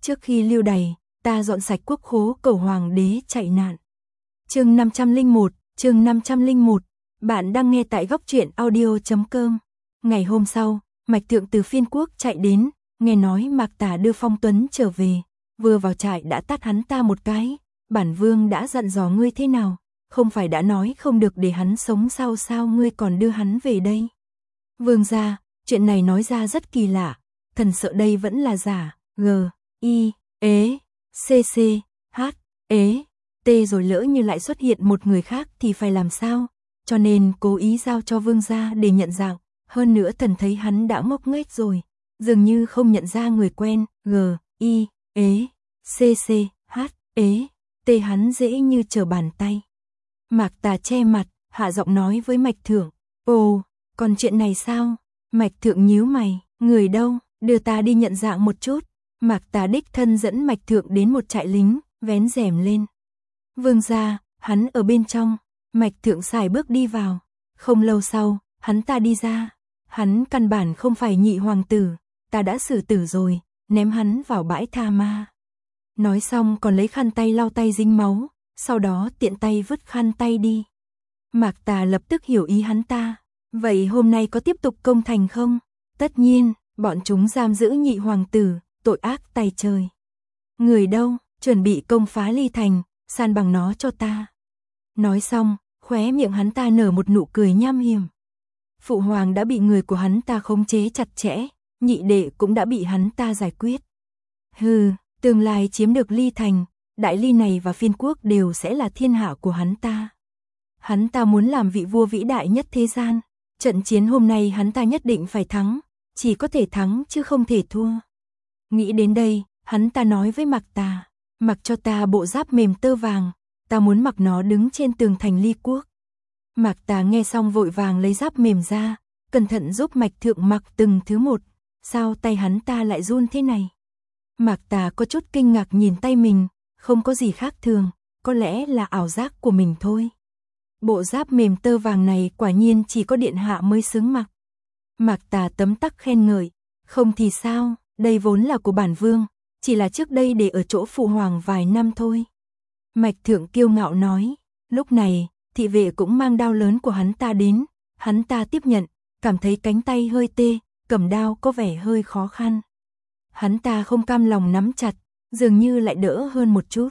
Trước khi lưu đày, ta dọn sạch quốc khố cầu hoàng đế chạy nạn. Chương 501, bạn đang nghe tại góc truyện audio.com. Ngày hôm sau, Mạch Thượng từ Phiên Quốc chạy đến, nghe nói Mạc Tà đưa Phong Tuấn trở về, vừa vào trại đã tát hắn ta một cái. Bản vương đã dặn dò ngươi thế nào, không phải đã nói không được để hắn sống sao ngươi còn đưa hắn về đây. Vương gia, chuyện này nói ra rất kỳ lạ, thần sợ đây vẫn là giả. T rồi lỡ như lại xuất hiện một người khác thì phải làm sao, cho nên cố ý giao cho vương gia để nhận dạng, hơn nữa thần thấy hắn đã ngốc nghếch rồi, dường như không nhận ra người quen. Hắn dễ như trở bàn tay. Mạc Tà che mặt, hạ giọng nói với Mạch Thượng. Ồ, còn chuyện này sao? Mạch Thượng nhíu mày, người đâu, đưa ta đi nhận dạng một chút. Mạc Tà đích thân dẫn Mạch Thượng đến một trại lính, vén rèm lên. Vương gia, hắn ở bên trong. Mạch Thượng sải bước đi vào. Không lâu sau, hắn ta đi ra. Hắn căn bản không phải nhị hoàng tử, ta đã xử tử rồi, ném hắn vào bãi tha ma. Nói xong còn lấy khăn tay lau tay dính máu, sau đó tiện tay vứt khăn tay đi. Mạc Tà lập tức hiểu ý hắn ta. Vậy hôm nay có tiếp tục công thành không? Tất nhiên, bọn chúng giam giữ nhị hoàng tử, tội ác tày trời. Người đâu, chuẩn bị công phá Ly Thành, san bằng nó cho ta. Nói xong, khóe miệng hắn ta nở một nụ cười nham hiểm. Phụ hoàng đã bị người của hắn ta khống chế chặt chẽ, nhị đệ cũng đã bị hắn ta giải quyết. Tương lai chiếm được Ly Thành, Đại Ly này và Phiên Quốc đều sẽ là thiên hạ của hắn ta. Hắn ta muốn làm vị vua vĩ đại nhất thế gian. Trận chiến hôm nay hắn ta nhất định phải thắng, chỉ có thể thắng chứ không thể thua. Nghĩ đến đây, hắn ta nói với Mạc Tà, mặc cho ta bộ giáp mềm tơ vàng, ta muốn mặc nó đứng trên tường thành Ly Quốc. Mạc Tà nghe xong vội vàng lấy giáp mềm ra, cẩn thận giúp Mạch Thượng mặc từng thứ một. Sao tay hắn ta lại run thế này? Mạc Tà có chút kinh ngạc nhìn tay mình, không có gì khác thường, có lẽ là ảo giác của mình thôi. Bộ giáp mềm tơ vàng này quả nhiên chỉ có điện hạ mới xứng mặc. Mạc Tà tấm tắc khen ngợi, không thì sao, đây vốn là của bản vương, chỉ là trước đây để ở chỗ phụ hoàng vài năm thôi. Mạch Thượng kiêu ngạo nói. Lúc này, thị vệ cũng mang đao lớn của hắn ta đến, hắn ta tiếp nhận, cảm thấy cánh tay hơi tê, cầm đao có vẻ hơi khó khăn. Hắn ta không cam lòng nắm chặt, dường như lại đỡ hơn một chút.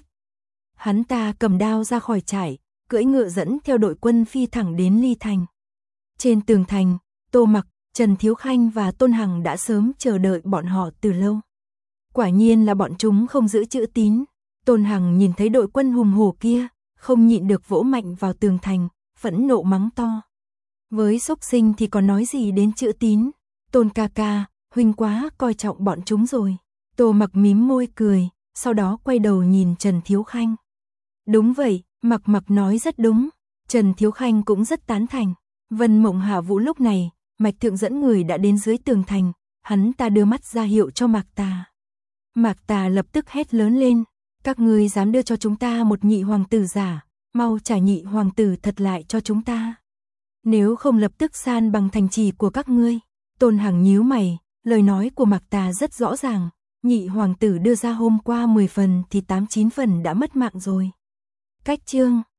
Hắn ta cầm đao ra khỏi trại, cưỡi ngựa dẫn theo đội quân phi thẳng đến Ly Thành. Trên tường thành, Tô Mặc, Trần Thiếu Khanh và Tôn Hằng đã sớm chờ đợi bọn họ từ lâu. Quả nhiên là bọn chúng không giữ chữ tín. Tôn Hằng nhìn thấy đội quân hùng hổ kia, không nhịn được vỗ mạnh vào tường thành, phẫn nộ mắng to. Với xúc sinh thì còn nói gì đến chữ tín. Tôn ca ca, huynh quá coi trọng bọn chúng rồi. Tô Mặc mím môi cười, sau đó quay đầu nhìn Trần Thiếu Khanh. Đúng vậy, Mặc nói rất đúng. Trần Thiếu Khanh cũng rất tán thành. Vân Mộng Hạ Vũ lúc này, Mạch Thượng dẫn người đã đến dưới tường thành, hắn ta đưa mắt ra hiệu cho Mạc Tà. Mạc Tà lập tức hét lớn lên, các ngươi dám đưa cho chúng ta một nhị hoàng tử giả, mau trả nhị hoàng tử thật lại cho chúng ta. Nếu không lập tức san bằng thành trì của các ngươi. Tôn Hằng nhíu mày, lời nói của Mạc Tà rất rõ ràng, nhị hoàng tử đưa ra hôm qua 10 phần thì 8-9 phần đã mất mạng rồi. Cách chương